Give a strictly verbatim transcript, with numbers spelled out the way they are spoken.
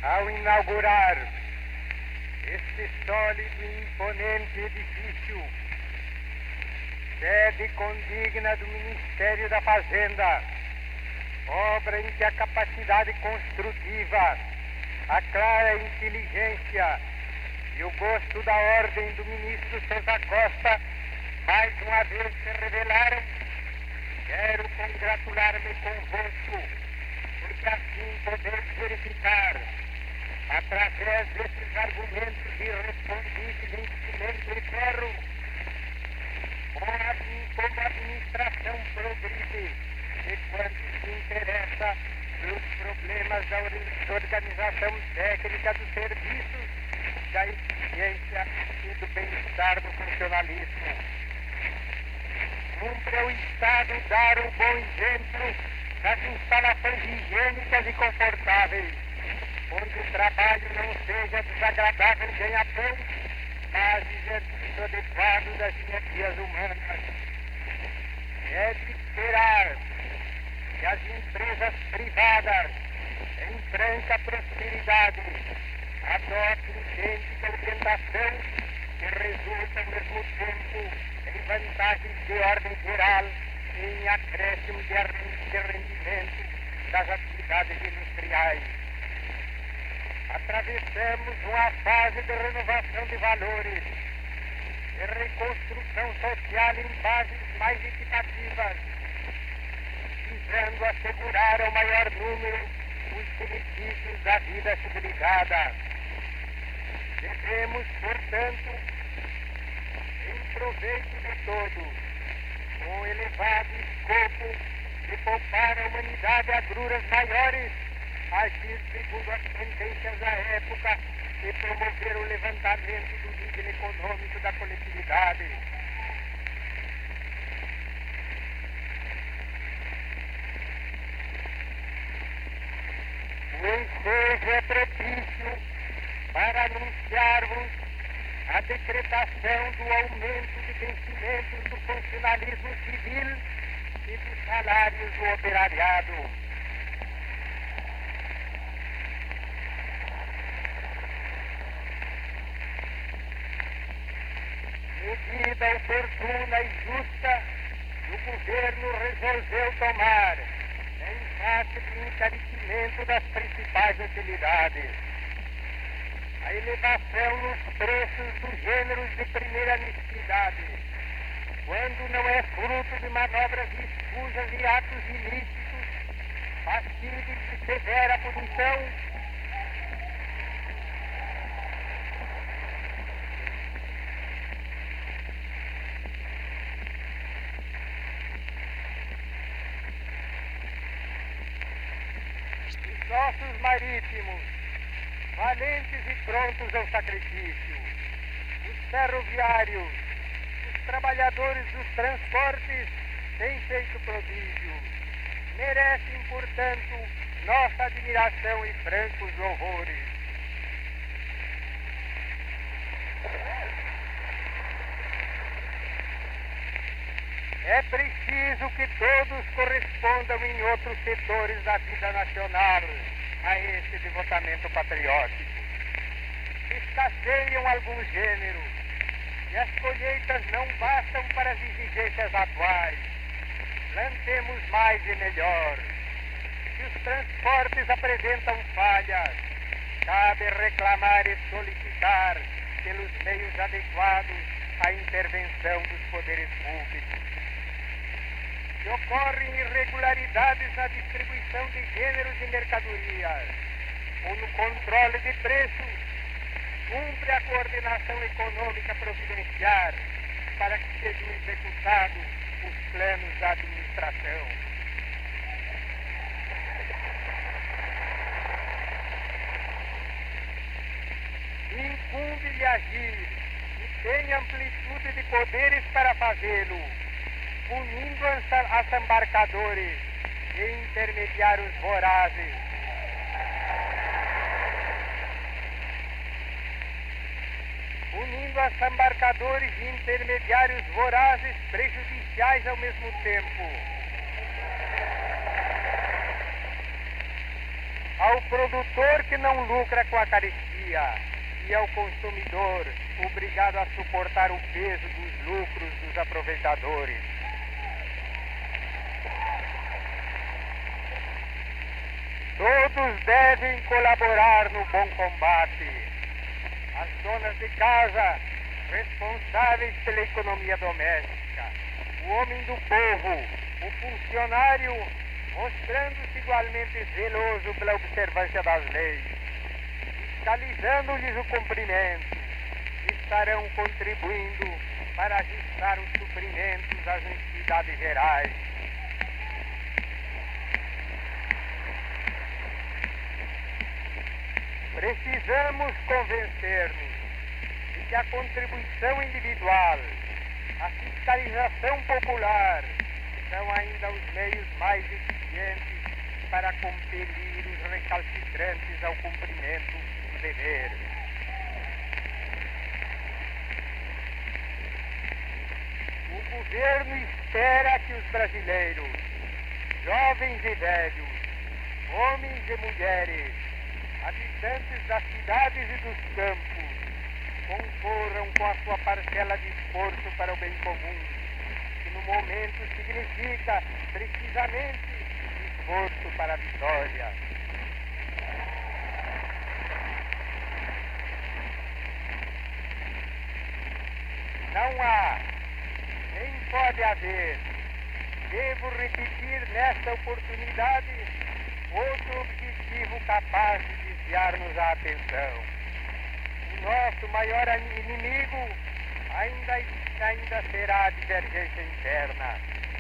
ao inaugurar este sólido e imponente edifício, sede condigna do Ministério da Fazenda, obra em que a capacidade construtiva, a clara inteligência e o gosto da ordem do ministro Sousa Costa mais uma vez se revelaram, quero congratular-me convosco, porque assim podemos verificar, através desses argumentos irrespondíveis em cimento e ferro, como a administração progride e quanto se interessa pelos problemas da organização técnica dos serviços, da eficiência e do bem-estar do funcionalismo. Cumpre ao Estado dar um bom exemplo das instalações higiênicas e confortáveis, onde o trabalho não seja desagradável e ganha-pão, mas exercício adequado das energias humanas. É de esperar que as empresas privadas, em franca prosperidade, adotem idêntica orientação que resulta, ao mesmo tempo, em vantagens de ordem geral e em acréscimo de rendimento das atividades industriais. Atravessamos uma fase de renovação de valores, de reconstrução social em bases mais equitativas, visando assegurar ao maior número os benefícios da vida civilizada. Devemos, portanto, em proveito de todos, com elevado escopo de poupar a humanidade agruras maiores, agir segundo as tendências da época e promover o levantamento do nível econômico da coletividade. O ensejo é propício para anunciar-vos a decretação do aumento de vencimentos do funcionalismo civil e dos salários do operariado. Medida oportuna e justa, o governo resolveu tomar em face do encarecimento das principais utilidades. A elevação nos preços dos gêneros de primeira necessidade, quando não é fruto de manobras escusas e atos ilícitos, passíveis de severa punição, os nossos marítimos, valentes e prontos ao sacrifício, os ferroviários, os trabalhadores dos transportes têm feito prodígios. Merecem, portanto, nossa admiração e francos louvores. É preciso que todos correspondam em outros setores da vida nacional a esse devotamento patriótico. Escasseiam alguns gêneros e as colheitas não bastam para as exigências atuais. Plantemos mais e melhor. Se os transportes apresentam falhas, cabe reclamar e solicitar pelos meios adequados a intervenção dos poderes públicos. Se ocorrem irregularidades na distribuição de gêneros e mercadorias ou no controle de preços, cumpre a coordenação econômica providenciar para que sejam executados os planos da administração. Incumbe-lhe agir e tem amplitude de poderes para fazê-lo, punindo assambarcadores e intermediários vorazes. Unindo assambarcadores e intermediários vorazes prejudiciais ao mesmo tempo. ao produtor que não lucra com a carestia e ao consumidor obrigado a suportar o peso dos lucros dos aproveitadores. Todos devem colaborar no bom combate. As donas de casa, responsáveis pela economia doméstica, o homem do povo, o funcionário, mostrando-se igualmente zeloso pela observância das leis, fiscalizando-lhes o cumprimento, estarão contribuindo para ajustar os suprimentos às necessidades gerais. Precisamos convencer-nos de que a contribuição individual, a fiscalização popular, são ainda os meios mais eficientes para compelir os recalcitrantes ao cumprimento do dever. O governo espera que os brasileiros, jovens e velhos, homens e mulheres, habitantes das cidades e dos campos, concorram com a sua parcela de esforço para o bem comum, que no momento significa precisamente esforço para a vitória. Não há, nem pode haver, devo repetir nesta oportunidade, outro objetivo capaz de desviar-nos a atenção. O nosso maior inimigo ainda, ainda será a divergência interna.